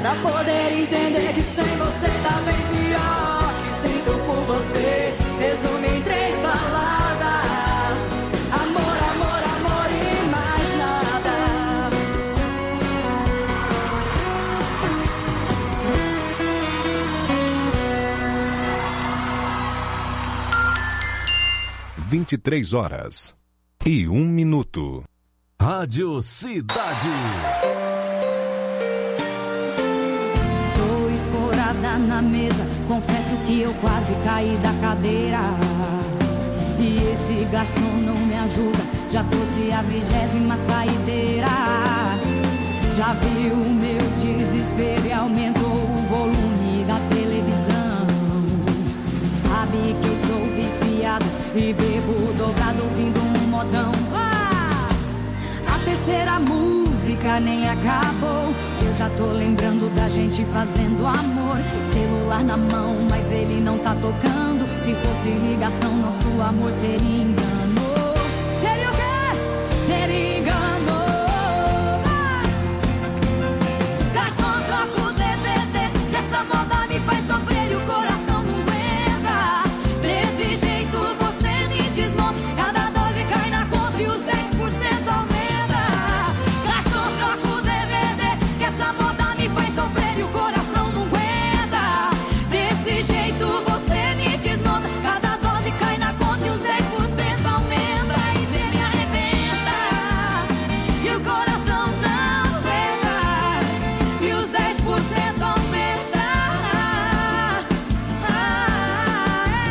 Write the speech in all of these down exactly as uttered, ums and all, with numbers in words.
pra poder entender que sem você tá bem pior. Sinto por você, resume em três palavras: amor, amor, amor e mais nada. vinte e três horas e um minuto. Rádio Cidade. Tô escorada na mesa, confesso que eu quase caí da cadeira. E esse garçom não me ajuda, já trouxe a vigésima saideira. Já viu o meu desespero e aumentou o volume da televisão. Sabe que eu sou viciado e bebo dobrado ouvindo um modão. Ah! A terceira música nem acabou, eu já tô lembrando da gente fazendo amor. Celular na mão, mas ele não tá tocando. Se fosse ligação, nosso amor seria engano. Seria o quê? Seria engano. Ah! Garçom, troca o D V D, que essa moda me faz sofrer e o coração não aguenta. Desse jeito você me desmonta, cada doze cai na conta e os dez por cento aumenta. Garçom, troca o D V D, que essa moda me faz sofrer e o coração não aguenta. Desse jeito você me desmonta, cada doze cai na conta e os dez por cento aumenta. E cê me arrebenta e o coração não aguenta, e os dez por cento aumenta. Ah, é.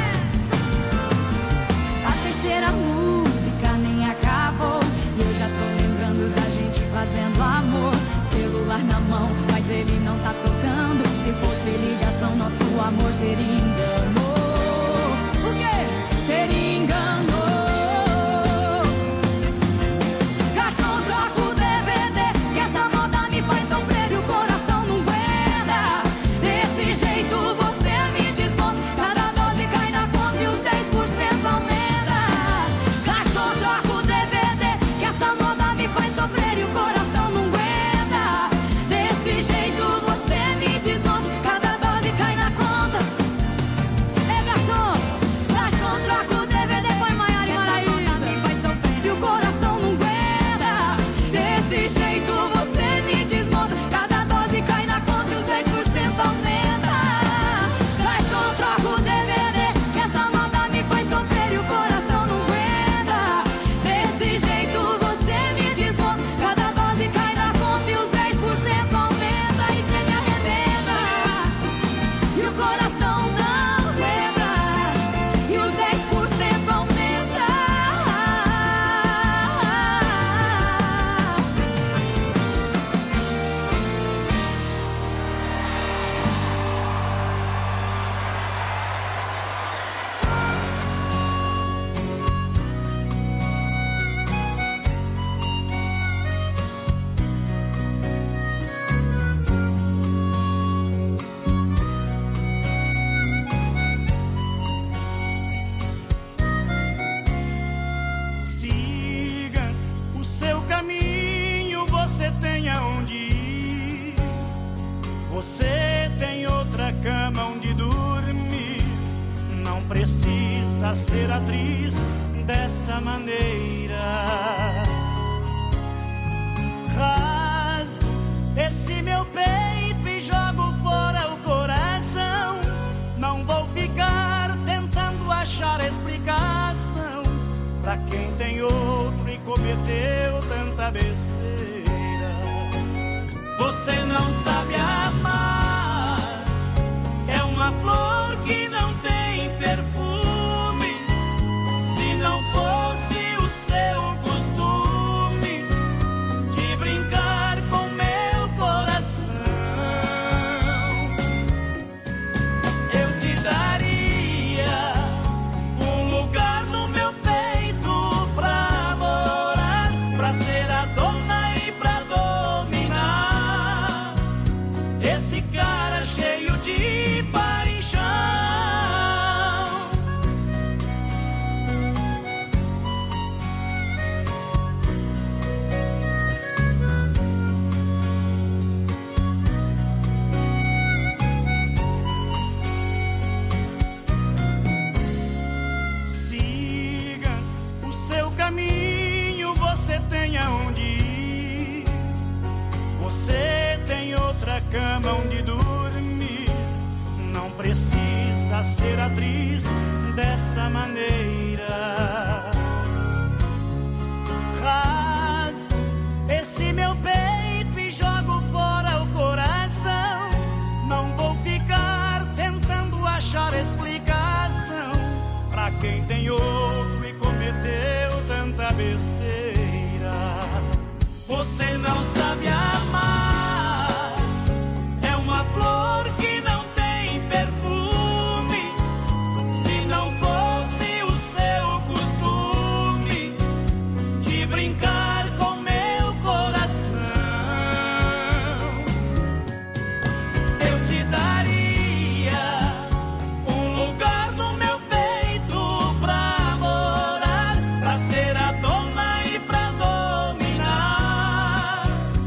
A terceira música nem acabou e eu já tô lembrando da gente fazendo amor. Celular na mão, mas ele não tá tocando. Se fosse ligação, nosso amor seria engano. O quê? Seria engano. Garçom, troca o D V D, que essa moda me faz sofrer e o coração não aguenta. Desse jeito você me desmonta, cada doze cai na conta e os dez por cento aumenta. Garçom, troca o D V D, que essa moda me faz sofrer e o coração não aguenta. Desse jeito você me desmonta, cada doze cai na conta. É garçom, garçom, troca o D V D, põe Maiara e Maraísa. Me faz sofrer e o coração não aguenta. Desse jeito você me desmonta, cada doze cai na conta e os dez por cento aumenta. Garçom, troca o D V D, que essa moda me faz sofrer e o coração não aguenta. Desse jeito você me desmonta, cada doze cai na conta e os dez por cento aumenta. E cê me arrebenta e o coração não aguenta, e os dez por cento aumenta. Siga o seu caminho, você tem aonde ir. Você tem outra cama onde dormir. Não precisa ser atriz dessa maneira. Rasgo esse meu peito e jogo fora o coração. Não vou ficar tentando achar explicação pra quem tem outro e cometeu tanta besteira. Você não sabe amar, é uma flor que não tem perfume. Se não fosse o seu costume de brincar cicatriz dessa maneira. Rasgo esse meu peito e jogo fora o coração. Não vou ficar tentando achar explicação pra quem tem outro e cometeu tanta besteira. Você não sabe amar, é uma flor que não tem perfume. Se não fosse o seu costume de brincar com meu coração, eu te daria um lugar no meu peito pra morar, pra ser a dona e pra dominar.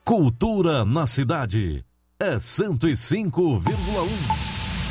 Cultura na cidade é cento e cinco vírgula um.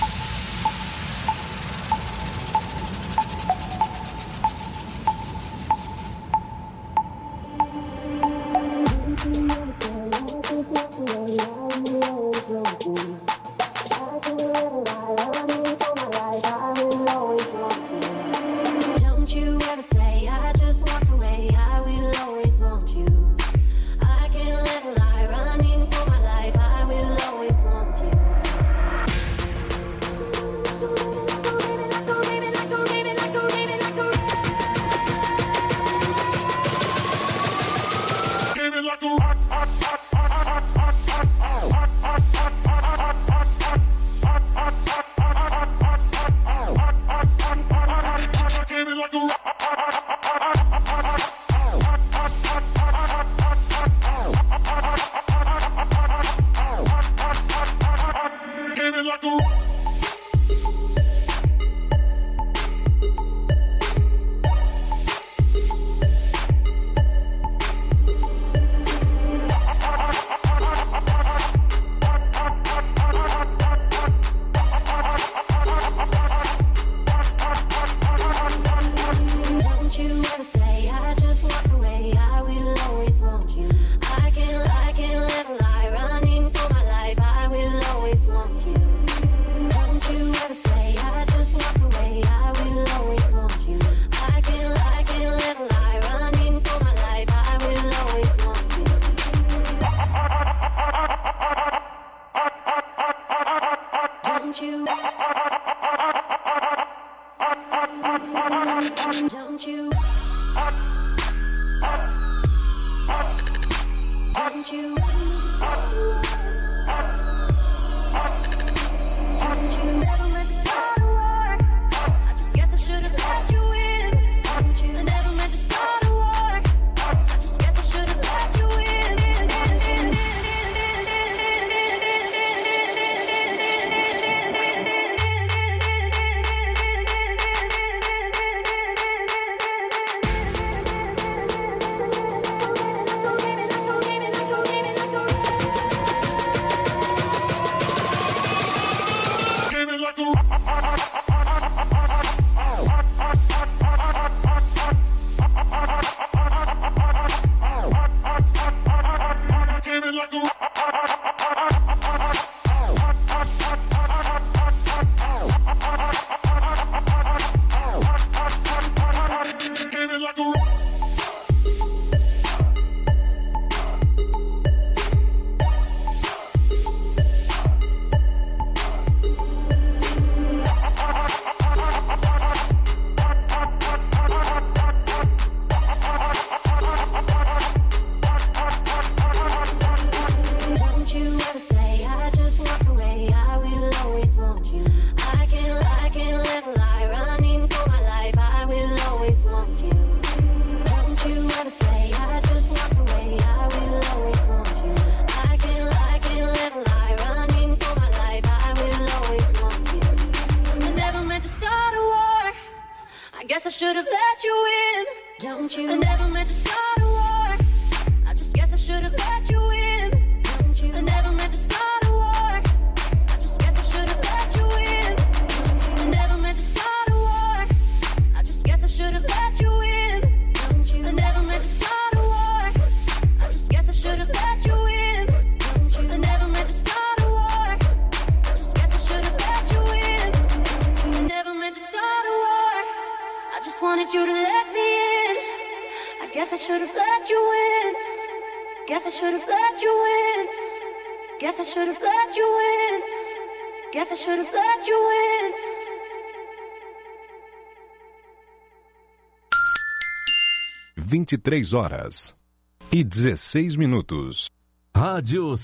vinte e três horas e dezesseis minutos. Rádio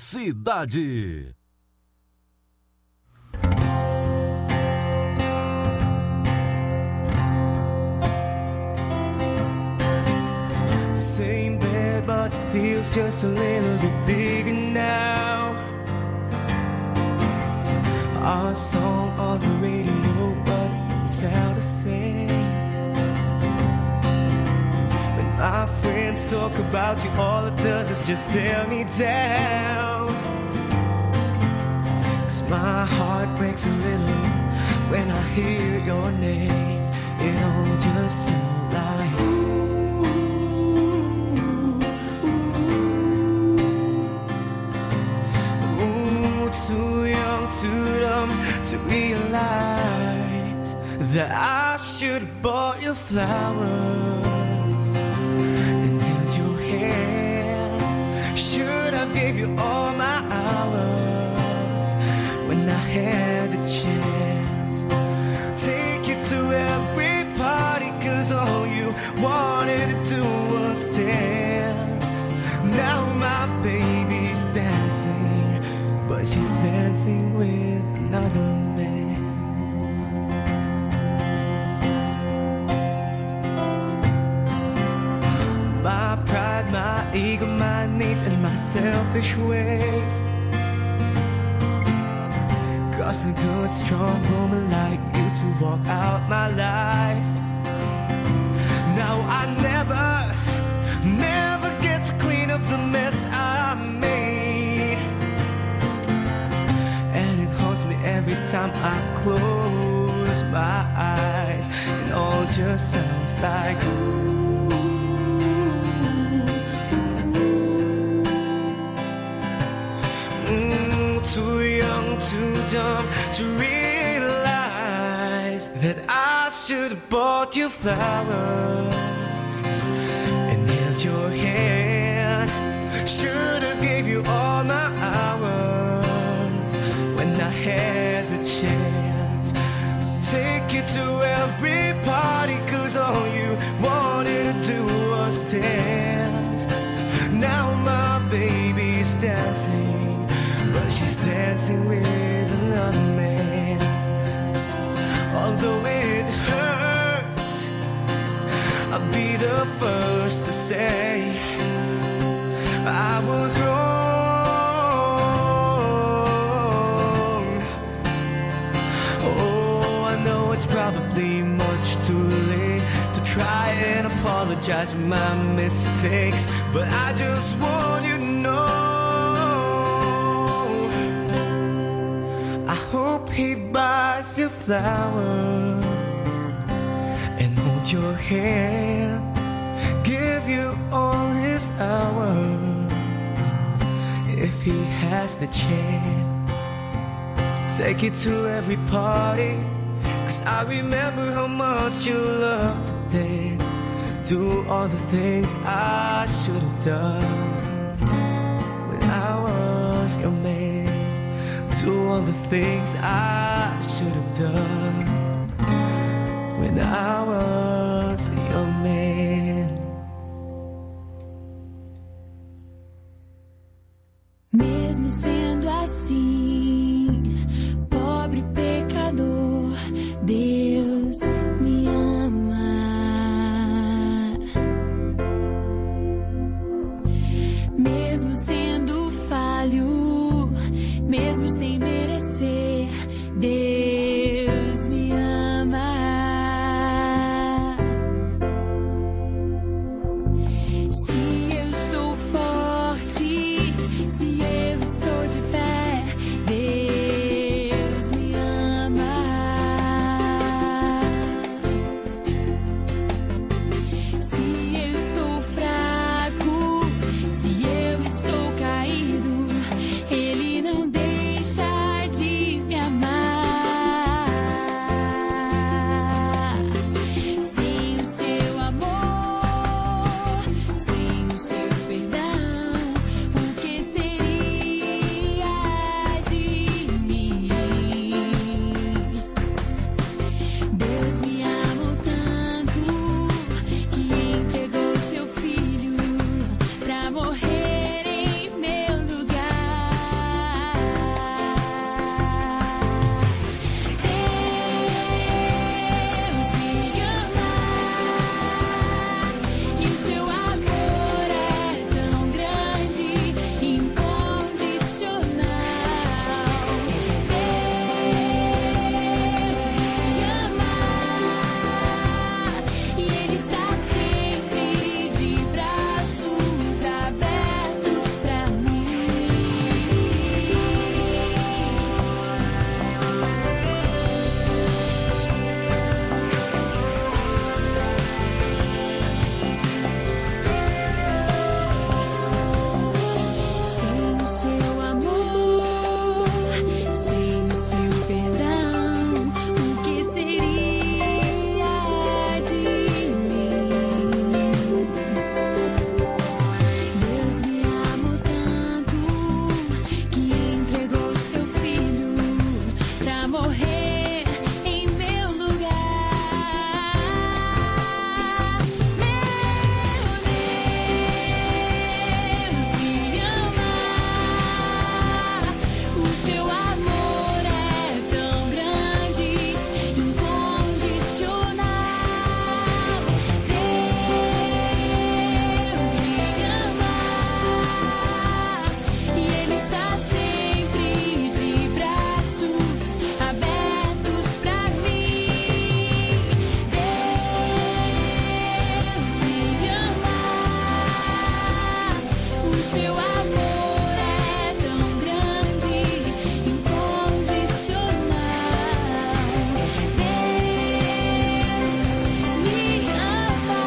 Cidade. Same bed, but it feels just a little bit bigger now. Our song on the radio, but it sounds the same. My friends friends talk about you, all it does is just tear me down. 'Cause my heart breaks a little when I hear your name. It all just sounds like ooh, ooh, ooh. Too young, too dumb to realize that I should have bought you flowers and held your hand. Should have gave you all my hours when I had the chance. Take you to every party, 'cause all you wanted to do was dance. Now my baby's dancing, but she's dancing with another man. My pride, my ego, my needs, and my selfish ways cost a good, strong woman like you to walk out my life. Now I never, never get to clean up the mess I made. And it haunts me every time I close my eyes. It all just sounds like ooh. Too young, too dumb to realize that I should have bought you flowers and held your hand. Should have gave you all my hours when I had the chance. Take you to every party, 'cause all you wanted to do was dance. Now my baby's dancing, but she's dancing with another man. Although it hurts, I'll be the first to say I was wrong. Oh, I know it's probably much too late to try and apologize for my mistakes, but I just want you to know he buys you flowers and hold your hand, give you all his hours if he has the chance. Take you to every party, 'cause I remember how much you loved to dance. Do all the things I should have done when I was your man. Do all the things I should have done when I was your man. Mesmo sendo assim, pobre pecador, Deus me ama. Mesmo sendo falho, mesmo sem merecer, Deus me ama. Se eu estou forte, se eu estou de pé, Deus me ama. Se eu estou fraco, se eu estou caído, Ele não deixa seu amor é tão grande, incondicional. Deus me ama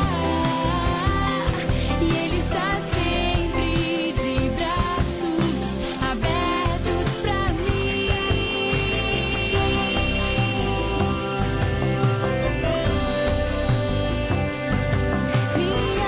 e Ele está sempre de braços abertos pra mim. Me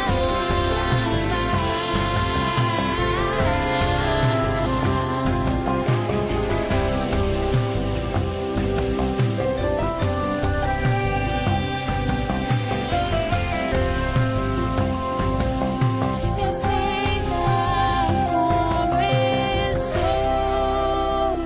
Me aceita como estou.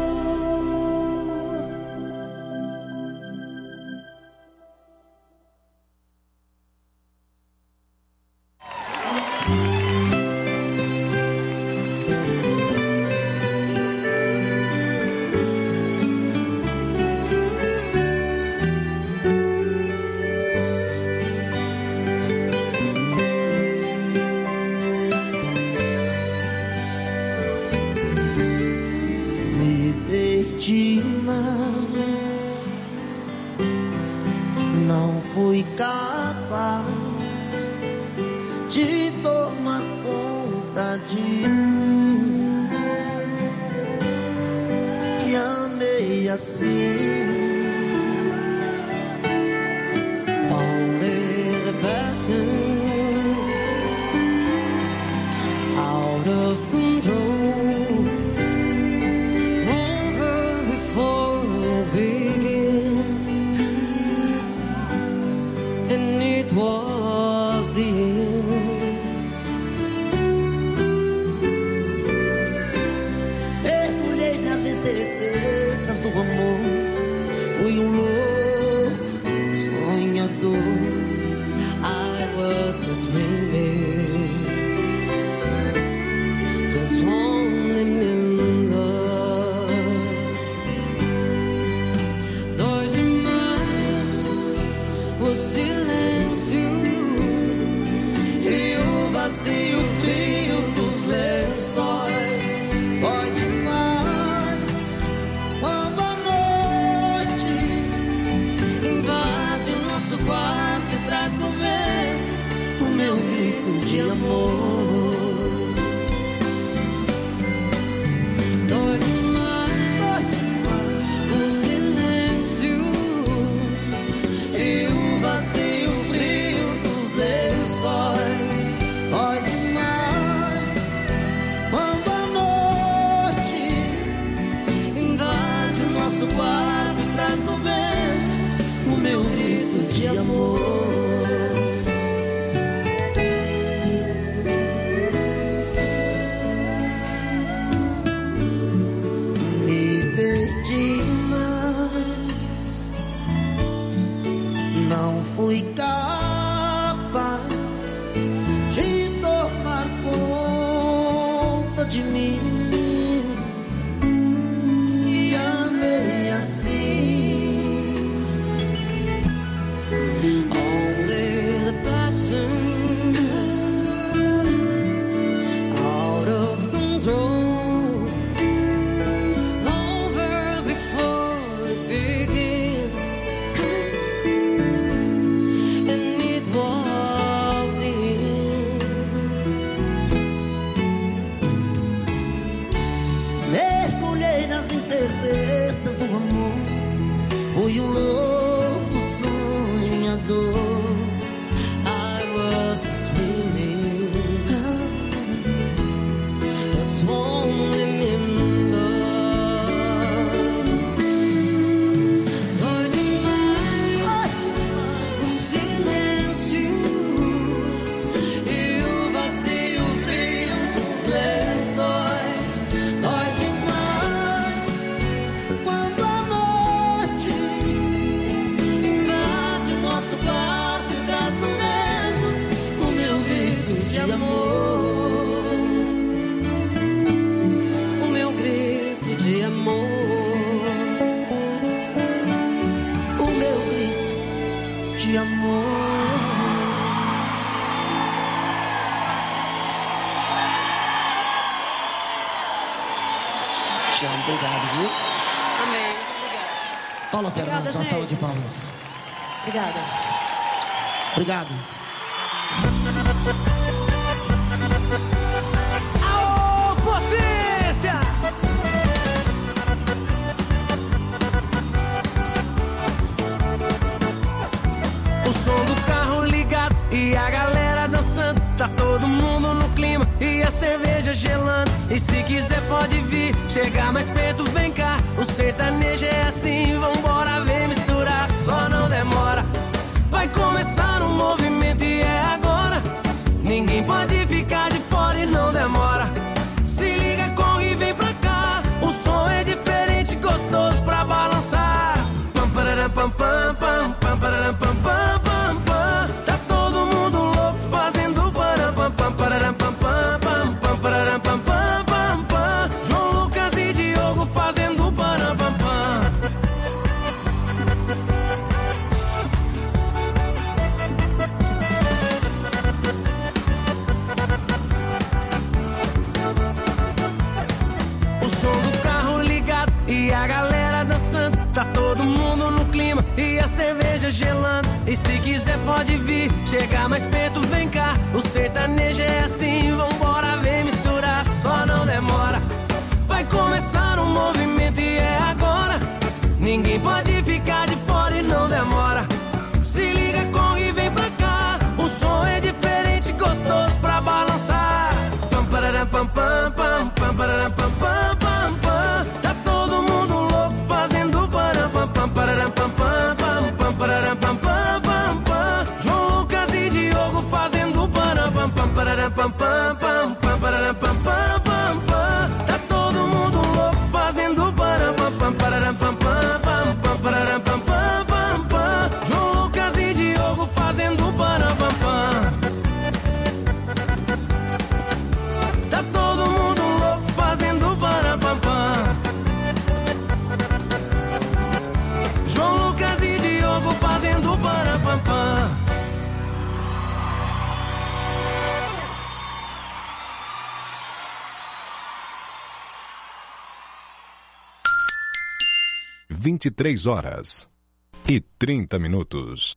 Me dei demais, não fui capaz de tomar conta de mim e amei assim. Only the passion out of control, over before it began, and it was the end. Mergulhei nas incertezas do amor, fui um louco sonhador. I was the dreaming, just only in love. Dói demais o silêncio E o vazio frio dos lençóis. Dói demais quando a noite invade o nosso quarto e traz no vento o meu grito de amor. Dói demais o silêncio E o vazio frio dos lençóis. Dói demais quando a noite invade o nosso quarto e traz no vento o meu grito de amor. Me dei demais, não fui capaz de tomar conta de mim e amei assim. only the passion out of control, over before it began, and it was the end. Mergulhei nas incertezas do amor, fui um louco sonhador. I was dreaming, but only in love. Dói demais o silêncio E o vazio frio dos lençóis. Dói demais quando a noite invade o nosso quarto e traz no vento o meu grito de amor. Te amo, obrigado, viu? Amém. Obrigada. Paula Obrigada, Fernandes, uma gente. salva de palmas. Obrigada. Obrigado. Aô, potência! O som do carro ligado e a galera dançando. Tá todo mundo no clima e a cerveja gelando. E se quiser pode vir, chegar mais perto, vem cá. O sertanejo é assim, vambora, vem misturar, só não demora. Vai começar um movimento e é agora. Ninguém pode ficar de fora e não demora. Se liga, corre e vem pra cá. O som é diferente, gostoso pra balançar. Pam, pararam, pam, pam, pam, pam, pararam, pam, pam, pam, pam. Tá todo mundo louco fazendo param, pam, pam, pararam, pam, pam, pam, pam, pararam, pam, pam, pam, pam. João Lucas e Diogo fazendo param, pam, pam. E a galera dançando, tá todo mundo no clima e a cerveja gelando. E se quiser pode vir, chegar mais perto, vem cá. O sertanejo é assim, vambora, vem misturar, só não demora. Vai começar um movimento e é agora. Ninguém pode ficar de fora e não demora. Se liga, corre e vem pra cá. O som é diferente, gostoso pra balançar. Pam, pararam, pam, pam, pam, pam, pararam, pam, pam, pam, pam. Tá todo mundo louco fazendo param, pam, pam, pararam, pam, pam, pam, pam, pararam, pam, pam, pam, pam. João Lucas e Diogo fazendo param, pam, pam, pararam, pam, pam, pam, pam, pararam, pam, pam, pam, pam. Tá todo mundo louco fazendo param, pam, pam, pararam, pam, pam, pam, pam, pararam, pam, pam, pam, pam. João Lucas e Diogo fazendo param, pam, pam. Tá todo mundo louco fazendo param, pam, pam. João Lucas e Diogo fazendo param, pam, pam. vinte e três horas e trinta minutos.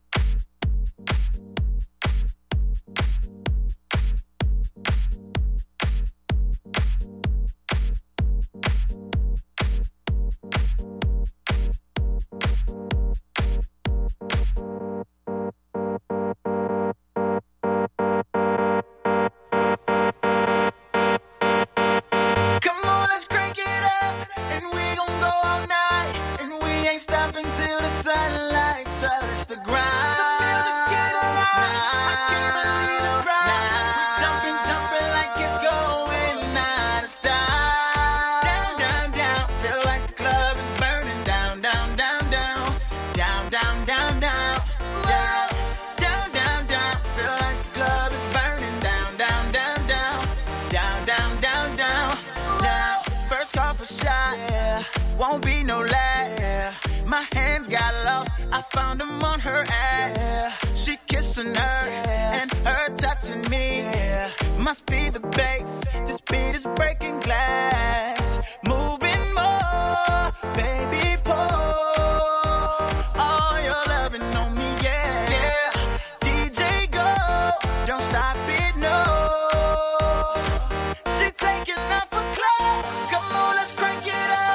Won't be no lie. My hands got lost. I found them on her ass. She kissing her and her touching me. Must be the bass. This beat is breaking glass. Moving more, baby, pour all your loving on me, yeah, yeah. D J go, don't stop it, no. She taking off her clothes. Come on, let's crank it up.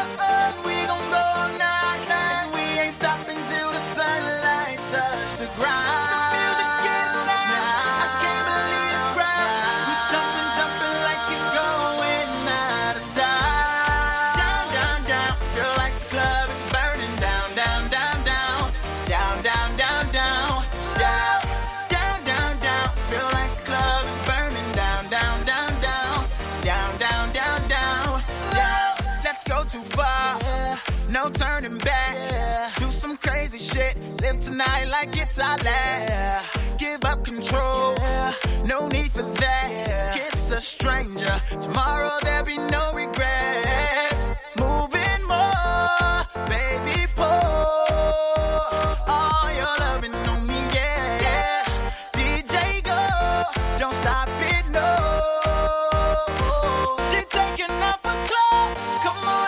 Too far, no turning back. Yeah. Do some crazy shit, live tonight like it's our last. Yeah. Give up control, yeah. No need for that. Yeah. Kiss a stranger, tomorrow there'll be no regrets. Moving more, baby, pour all your loving on me, yeah, yeah. D J go, don't stop it, no. She taking off her clothes, come on.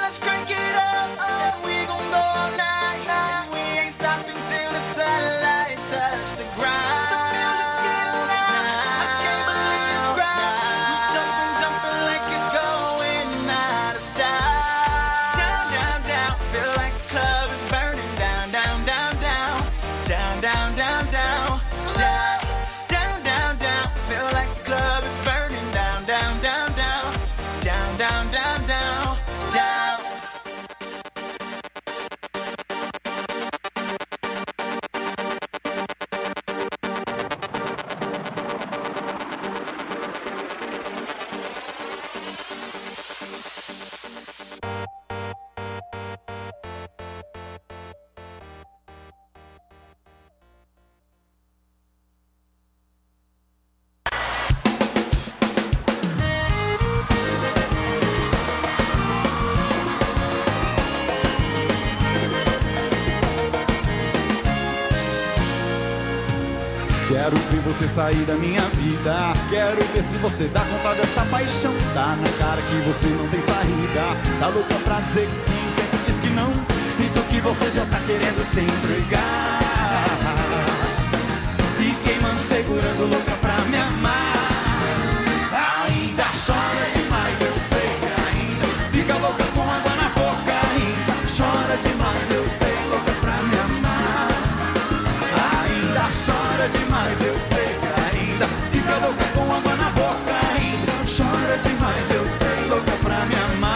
Quero ver você sair da minha vida. Quero ver se você dá conta dessa paixão. Tá na cara que você não tem saída. Tá louca pra dizer que sim, sempre diz que não. Sinto que você já tá querendo se entregar, se queimando, segurando, louca pra me amar. Ainda chora demais, eu sei que ainda fica louca com água na boca. Ainda chora demais, eu sei, louca pra me amar. Ainda chora demais, eu sei que ainda fica louca com água na boca. Ainda chora demais, eu sei, louca pra me amar.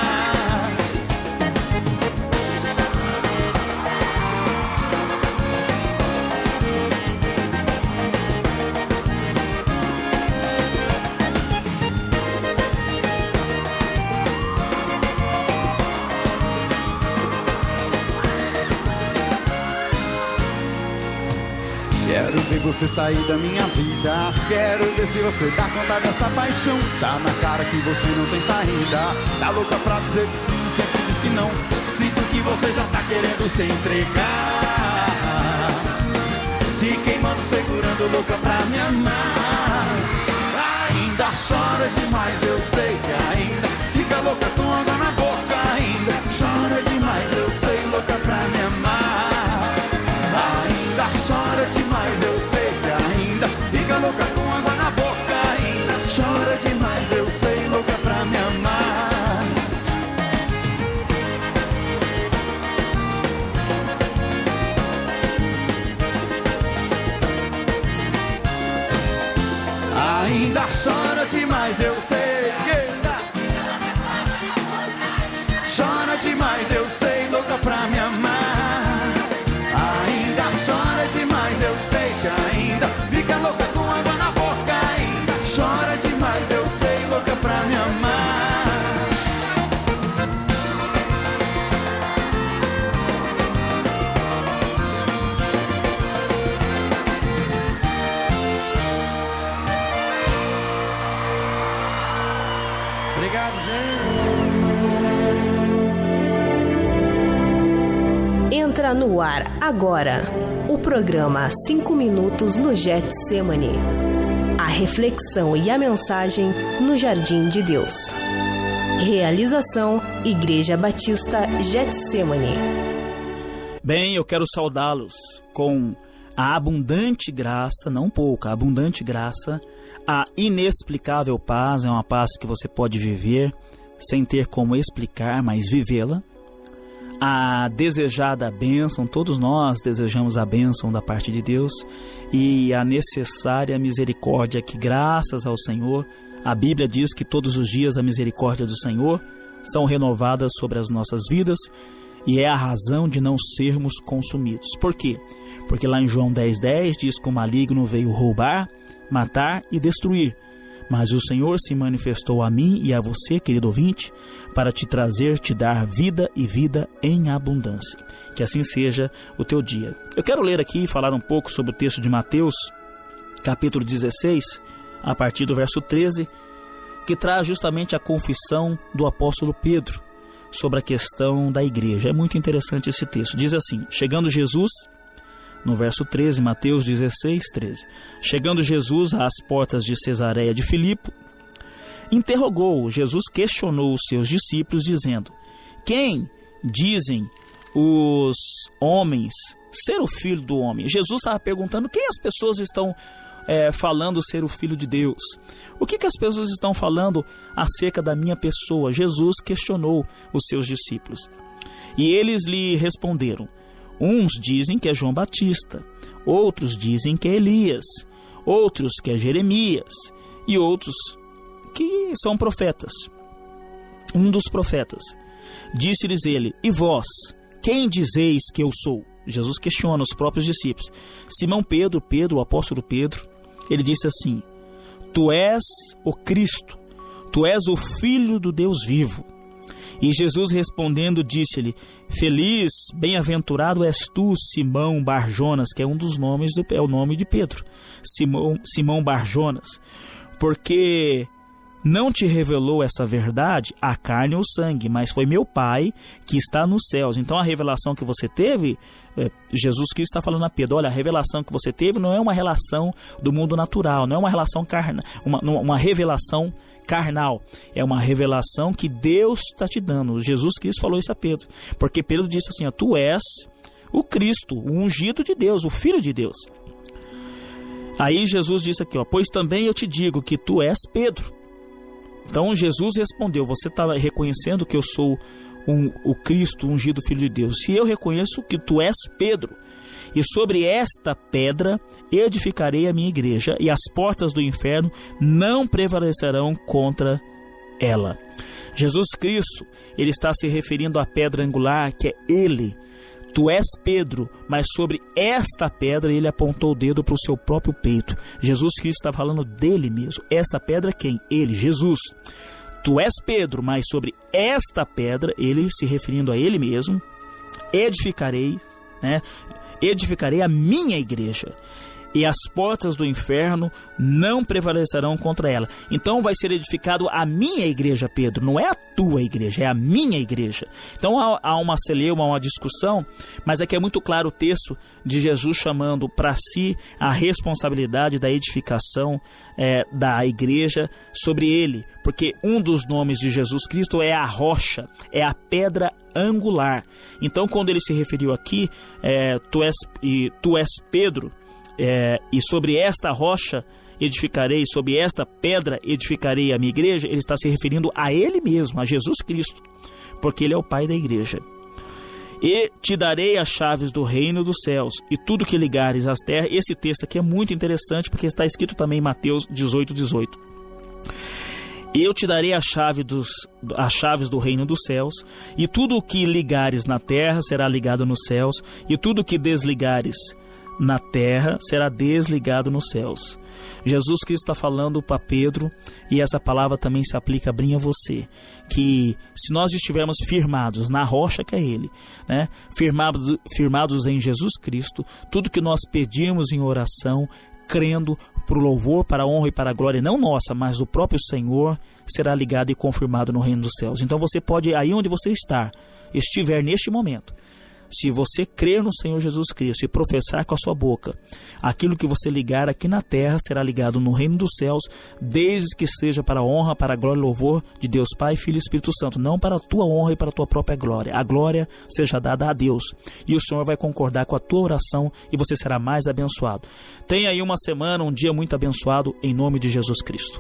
Quero ver você sair da minha vida. Quero ver se você dá conta dessa paixão. Tá na cara que você não tem saída. Tá louca pra dizer que sim, sempre diz que não. Sinto que você já tá querendo se entregar, se queimando, segurando, louca pra me amar. Ainda chora demais, eu sei que ainda fica louca com água na boca. Ainda chora demais, eu sei, louca pra me amar. Ainda chora demais, eu sei que ainda fica louca com água na boca. Ainda chora demais, eu sei, louca pra me amar. Ainda chora demais, eu sei que chora demais, eu sei, louca pra me amar. Ainda chora demais, eu sei que ainda fica louca com água na boca. Ainda chora demais, eu sei, louca pra me amar. Obrigado, gente. Entra no ar agora o programa cinco minutos no Getsemane. A reflexão e a mensagem no Jardim de Deus. Realização Igreja Batista Getsemane. Bem, eu quero saudá-los com a abundante graça, não pouca, a abundante graça, a inexplicável paz. É uma paz que você pode viver sem ter como explicar, mas vivê-la. A desejada bênção, todos nós desejamos a bênção da parte de Deus, e a necessária misericórdia que, graças ao Senhor, a Bíblia diz que todos os dias a misericórdia do Senhor são renovadas sobre as nossas vidas, e é a razão de não sermos consumidos. Por quê? Porque lá em João dez, dez diz que o maligno veio roubar, matar e destruir. Mas o Senhor se manifestou a mim e a você, querido ouvinte, para te trazer, te dar vida e vida em abundância. Que assim seja o teu dia. Eu quero ler aqui e falar um pouco sobre o texto de Mateus, capítulo dezesseis, a partir do verso treze, que traz justamente a confissão do apóstolo Pedro sobre a questão da igreja. É muito interessante esse texto. Diz assim: chegando Jesus... No verso treze, Mateus dezesseis, treze. Chegando Jesus às portas de Cesareia de Filipe, interrogou, Jesus questionou os seus discípulos, dizendo: quem dizem os homens ser o Filho do Homem? Jesus estava perguntando quem as pessoas estão é, falando ser o Filho de Deus. O que, que as pessoas estão falando acerca da minha pessoa? Jesus questionou os seus discípulos. E eles lhe responderam: uns dizem que é João Batista, outros dizem que é Elias, outros que é Jeremias, e outros que são profetas. Um dos profetas. Disse-lhes ele: e vós, quem dizeis que eu sou? Jesus questiona os próprios discípulos. Simão Pedro, Pedro, o apóstolo Pedro, ele disse assim: tu és o Cristo, tu és o Filho do Deus vivo. E Jesus respondendo disse-lhe: feliz, bem-aventurado és tu, Simão Barjonas, que é um dos nomes, do, é o nome de Pedro, Simão, Simão Barjonas, porque não te revelou essa verdade a carne ou o sangue, mas foi meu Pai que está nos céus. Então a revelação que você teve, é, Jesus Cristo está falando a Pedro, olha, a revelação que você teve não é uma relação do mundo natural, não é uma relação carnal, uma, uma revelação carnal, é uma revelação que Deus está te dando. Jesus Cristo falou isso a Pedro, porque Pedro disse assim, ó, tu és o Cristo, o ungido de Deus, o Filho de Deus. Aí Jesus disse aqui, ó, pois também eu te digo que tu és Pedro. Então Jesus respondeu, você está reconhecendo que eu sou um, o Cristo, o ungido Filho de Deus, e eu reconheço que tu és Pedro, e sobre esta pedra edificarei a minha igreja, e as portas do inferno não prevalecerão contra ela. Jesus Cristo, ele está se referindo à pedra angular, que é ele. Tu és Pedro, mas sobre esta pedra ele apontou o dedo para o seu próprio peito. Jesus Cristo está falando dele mesmo. Esta pedra quem? Ele, Jesus. Tu és Pedro, mas sobre esta pedra, ele se referindo a ele mesmo, edificarei, né? Edificarei a minha igreja, e as portas do inferno não prevalecerão contra ela. Então vai ser edificado a minha igreja, Pedro, não é a tua igreja, é a minha igreja. Então há, há uma celeuma, uma discussão, mas aqui é muito claro o texto de Jesus chamando para si a responsabilidade da edificação é, da igreja sobre ele, porque um dos nomes de Jesus Cristo é a rocha, é a pedra angular. Então quando ele se referiu aqui, é, tu, és, e, tu és Pedro, É, e sobre esta rocha edificarei, sobre esta pedra edificarei a minha igreja, ele está se referindo a ele mesmo, a Jesus Cristo, porque ele é o Pai da igreja. E te darei as chaves do reino dos céus, e tudo que ligares às terras. Esse texto aqui é muito interessante, porque está escrito também em Mateus dezoito, dezoito. Eu te darei a chave dos, as chaves do reino dos céus, e tudo o que ligares na terra será ligado nos céus, e tudo o que desligares na terra será desligado nos céus. Jesus Cristo está falando para Pedro, e essa palavra também se aplica bem a você, que se nós estivermos firmados na rocha que é ele, né? firmados, firmados em Jesus Cristo, tudo que nós pedimos em oração, crendo para o louvor, para a honra e para a glória, não nossa, mas do próprio Senhor, será ligado e confirmado no reino dos céus. Então você pode, aí onde você está, estiver neste momento, se você crer no Senhor Jesus Cristo e professar com a sua boca, aquilo que você ligar aqui na terra será ligado no reino dos céus, desde que seja para a honra, para a glória e louvor de Deus Pai, Filho e Espírito Santo, não para a tua honra e para a tua própria glória. A glória seja dada a Deus, e o Senhor vai concordar com a tua oração, e você será mais abençoado. Tenha aí uma semana, um dia muito abençoado, em nome de Jesus Cristo.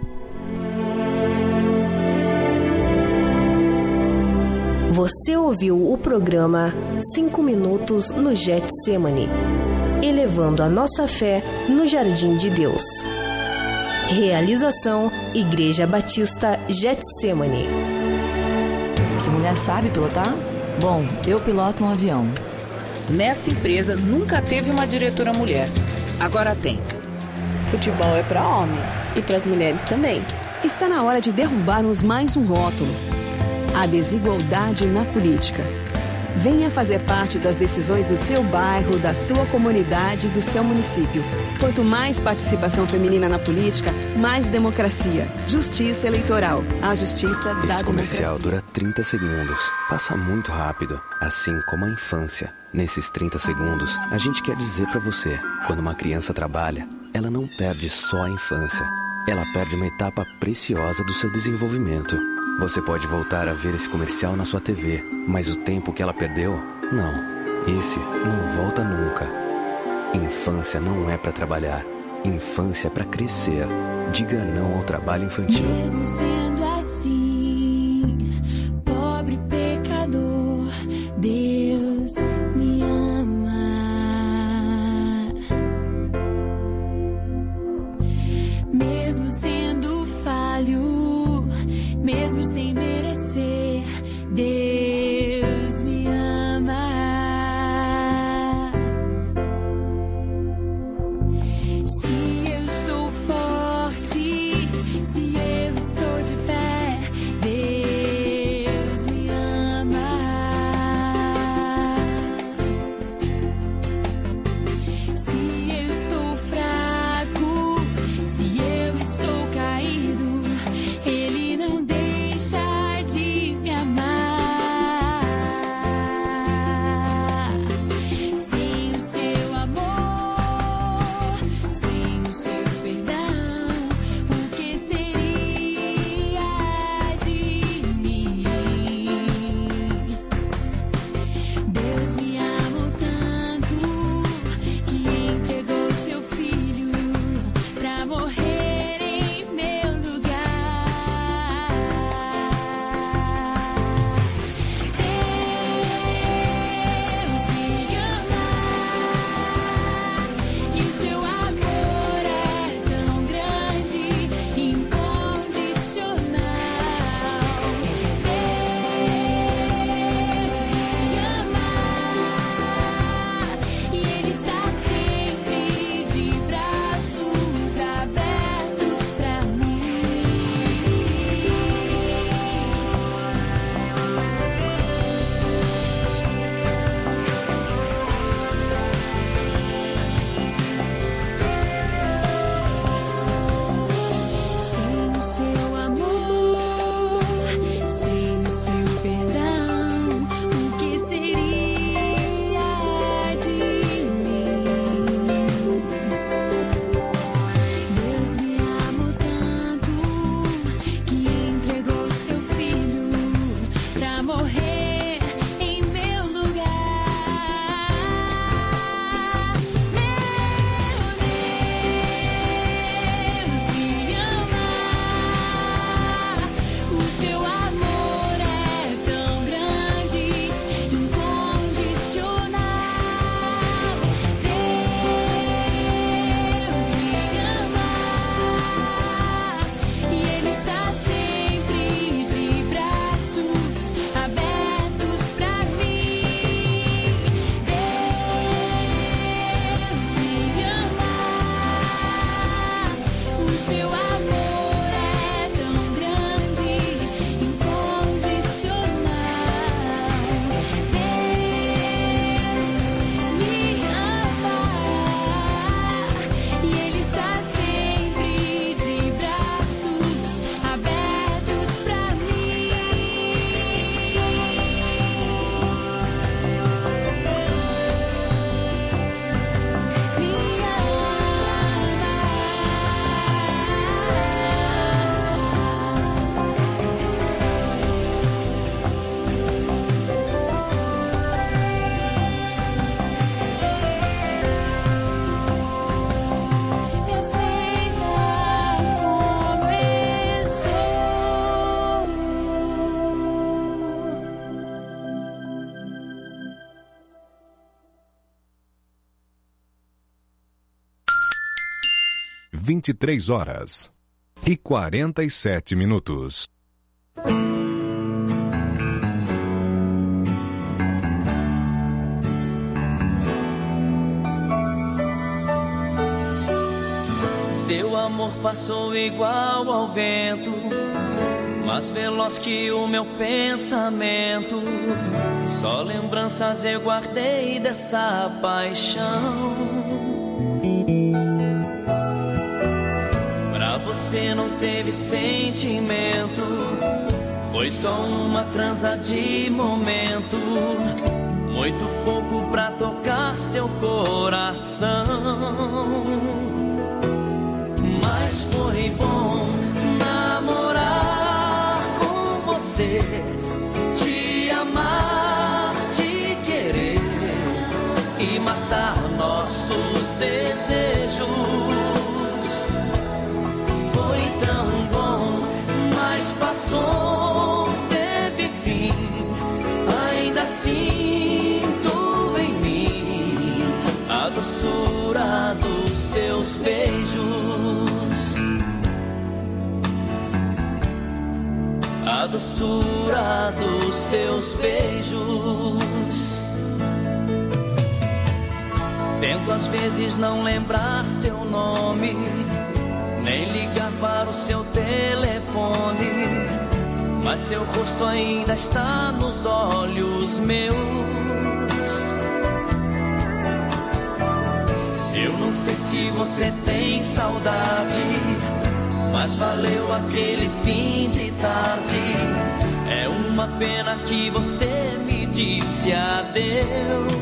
Você ouviu o programa cinco minutos no Getsemane, elevando a nossa fé no jardim de Deus. Realização Igreja Batista Getsemane. Essa mulher sabe pilotar? Bom, eu piloto um avião. Nesta empresa nunca teve uma diretora mulher. Agora tem. Futebol é para homem e para as mulheres também. Está na hora de derrubarmos mais um rótulo: a desigualdade na política. Venha fazer parte das decisões do seu bairro, da sua comunidade, do seu município. Quanto mais participação feminina na política, mais democracia. Justiça eleitoral. A justiça da democracia. Esse comercial dura trinta segundos. Passa muito rápido, assim como a infância. Nesses trinta segundos, a gente quer dizer pra você, quando uma criança trabalha, ela não perde só a infância. Ela perde uma etapa preciosa do seu desenvolvimento. Você pode voltar a ver esse comercial na sua T V, mas o tempo que ela perdeu, não. Esse não volta nunca. Infância não é para trabalhar. Infância é para crescer. Diga não ao trabalho infantil. Mesmo sendo assim, pobre pecador, Deus me ama. Mesmo sendo falho, mesmo sem merecer, Deus me ama. Se eu estou forte, se eu estou de pé, vinte e três horas e quarenta e sete minutos. Seu amor passou igual ao vento, mais veloz que o meu pensamento. Só lembranças eu guardei dessa paixão. Pra você não teve sentimento, foi só uma transa de momento, muito pouco pra tocar seu coração. Mas foi bom namorar com você, te amar, te querer e matar nossos desejos. Foi tão bom, mas passou, teve fim. Ainda sinto em mim a doçura dos seus beijos, a doçura dos seus beijos. Tento às vezes não lembrar seu nome, nem ligar para o seu telefone, mas seu rosto ainda está nos olhos meus. Eu não sei se você tem saudade, mas valeu aquele fim de tarde. É uma pena que você me disse adeus.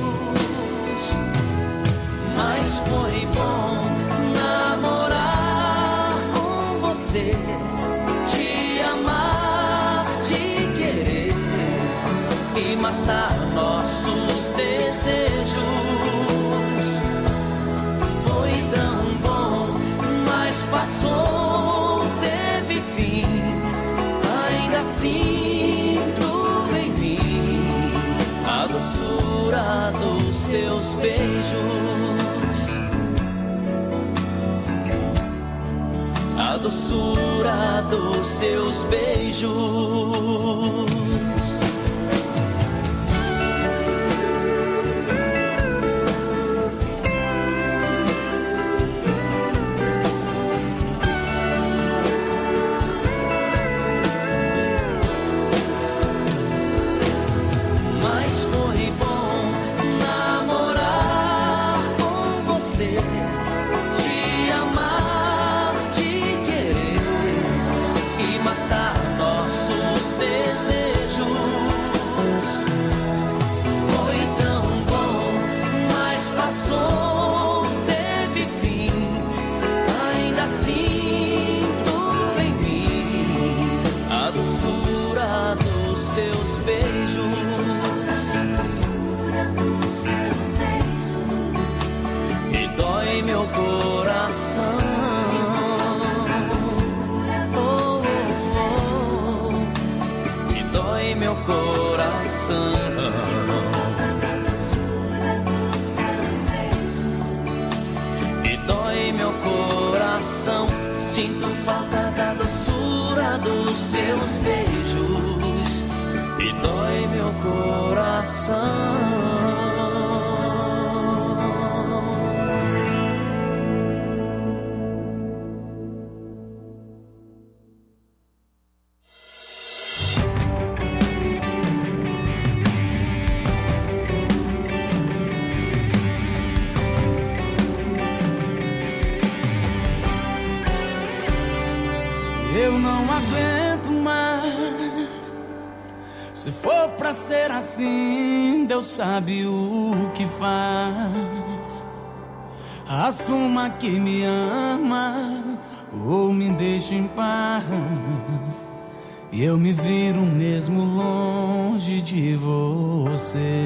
Mas foi bom namorar com você, te amar, te querer e matar nossos desejos. Foi tão bom, mas passou, teve fim. Ainda sinto em mim a doçura dos seus beijos, a doçura dos seus beijos. Meu coração, oh, oh, oh, e dói meu coração, e dói meu coração. Sinto falta da doçura dos seus beijos, e dói meu coração. Eu não aguento mais. Se for pra ser assim, Deus sabe o que faz. Assuma que me ama ou me deixe em paz, e eu me viro mesmo longe de você.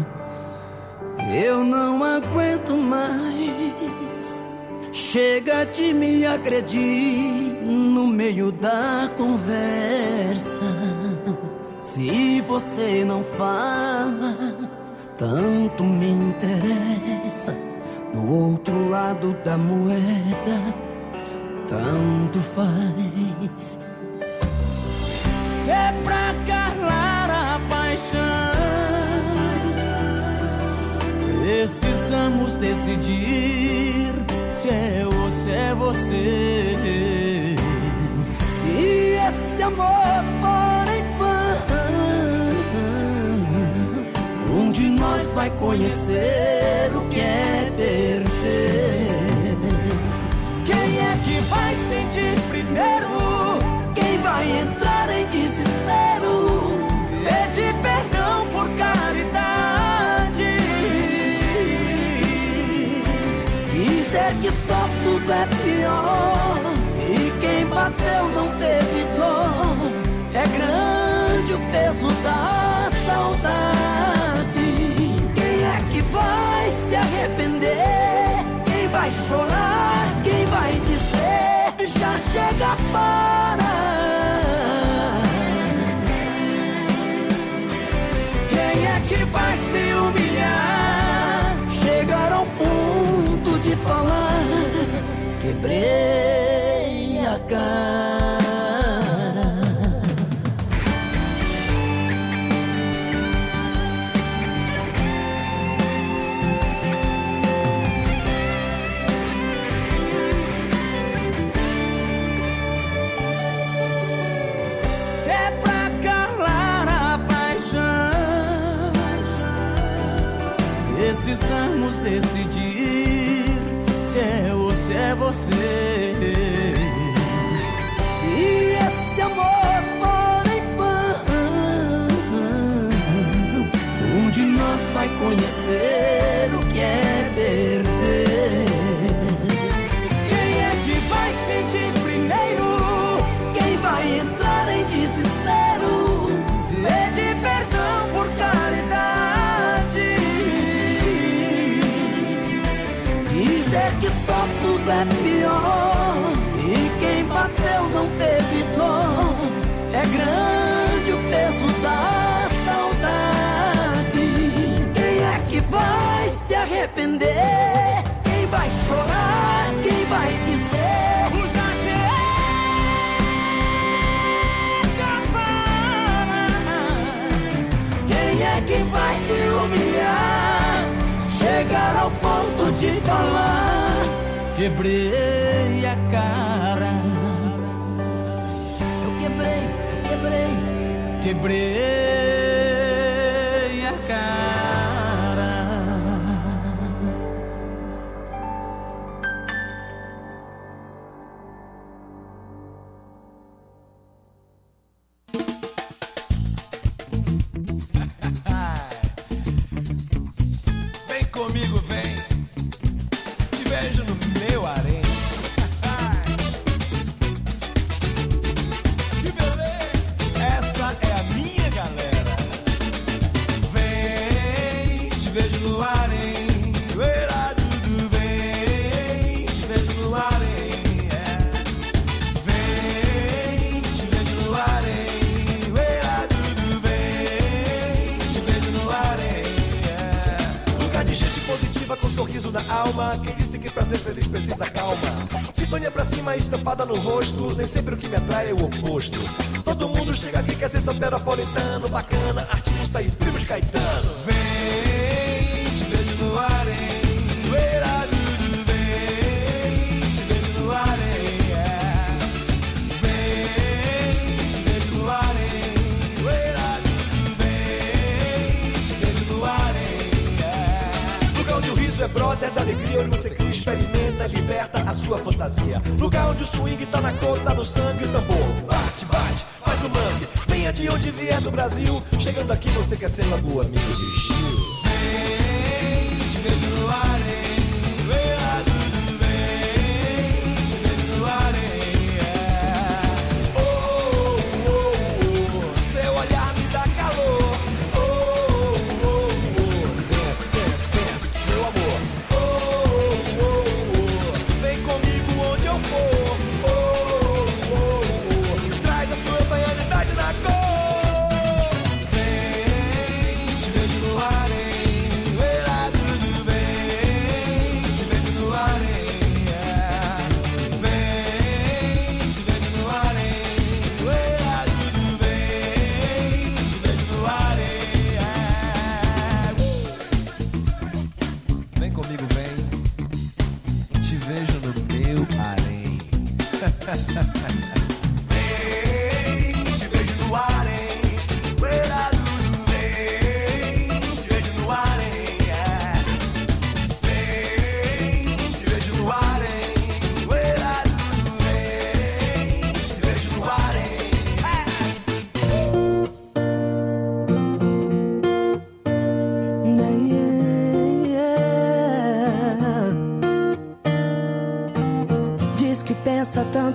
Eu não aguento mais. Chega de me agredir no meio da conversa. Se você não fala, tanto me interessa. Do outro lado da moeda, tanto faz. Se é pra calar a paixão, precisamos decidir se é ou se é você. Se esse amor for em vão, um de nós vai conhecer o que é perder. Quem é que vai sentir primeiro? Quem vai entrar em desespero? Pedir perdão por caridade, dizer que só tudo é pior e quem bateu não teve dor. É grande o peso da saudade. Quem é que vai se arrepender? Quem vai chorar? Quem vai dizer já chega para? quem é que vai se humilhar? Chegar ao ponto de falar, quebrei a cara. Se é pra calar a paixão, precisamos decidir se é ou se é você. Se esse amor for em vão, um de nós vai conhecer o que é perder. Quem é que vai sentir primeiro? Quem vai entrar em desespero? Pedir perdão por caridade, dizer que só tudo é pior e quem bateu não teve dor. É grande o peso da saudade. Quem é que vai se arrepender? Quem vai chorar? Quem vai dizer o já chega para? Quem é que vai se humilhar? Chegar ao ponto de falar, quebrei a cara. Eu quebrei, eu quebrei, quebrei a cara. Vem comigo, vem. Te vejo no meu harém. Que beleza! Essa é a minha galera. Vem, te vejo no harém. Uera, dudu, vem, te vejo no harém. Vem, te vejo no harém. Uera, dudu, vem, te vejo no harém. Lugar de gente positiva com sorriso na alma. Quem disse que pra ser feliz precisa calma? Sintonia pra cima estampada no rosto. Nem sempre o que me atrai é o oposto. Todo mundo chega aqui quer ser soteropolitano, bacana, artista e primo de Caetano. Vem, te vejo no harém. Uera, dudu, vem, te vejo no harém. Vem, te vejo no harém. Uera, dudu, vem, te vejo no harém. Lugar onde o riso é brother da alegria, onde você cria, experimenta, liberta a sua fantasia. Lugar onde o swing tá na cor, tá no sangue, o tambor bate, bate, faz o mangue. Venha de onde vier do Brasil, chegando aqui você quer ser logo amigo de Gil. Vem, te vejo no harém. Uera, dudu, vem, te vejo no harém. Oh, oh, oh, seu olhar me dá calor. Oh, oh, oh, dance, dance, dance, meu amor. Oh, oh, oh, vem comigo onde eu for. Oh, oh, oh, traz a sua baianidade na cor. Vem, te vejo no harém. Uera, dudu, vem, te vejo no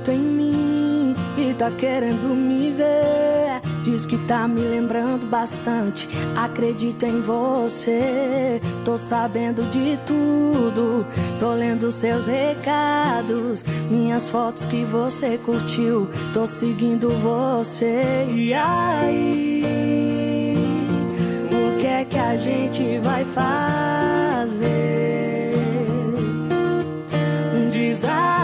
tanto em mim e tá querendo me ver. Diz que tá me lembrando bastante, acredito em você. Tô sabendo de tudo, tô lendo seus recados, minhas fotos que você curtiu, tô seguindo você. E aí, o que é que a gente vai fazer? Diz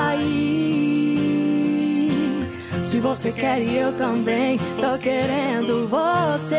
aí, se você quer e eu também tô querendo você.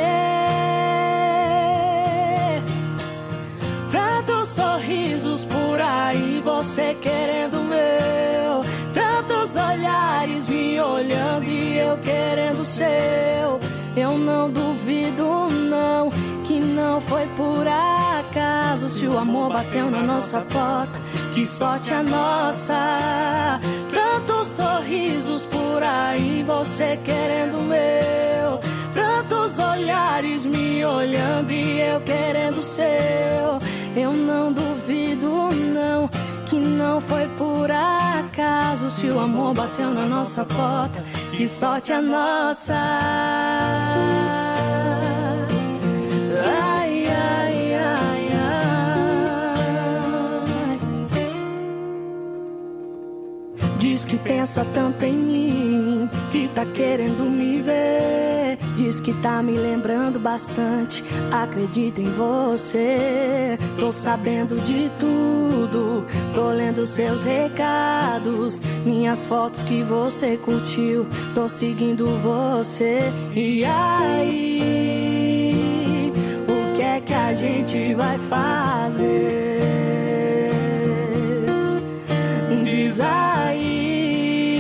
Tantos sorrisos por aí, você querendo o meu. Tantos olhares me olhando e eu querendo o seu. Eu não duvido não, que não foi por acaso. Se o amor bateu na nossa porta, que sorte a nossa. Tantos sorrisos por aí, você querendo o meu. Tantos olhares me olhando e eu querendo o seu. Eu não duvido não, que não foi por acaso. Se o amor bateu na nossa porta, que sorte a nossa. Ai, ai, ai, ai. Diz que pensa tanto em mim, que tá querendo me ver. Diz que tá me lembrando bastante, acredito em você. Tô sabendo de tudo, tô lendo seus recados, minhas fotos que você curtiu, tô seguindo você. E aí, o que é que a gente vai fazer?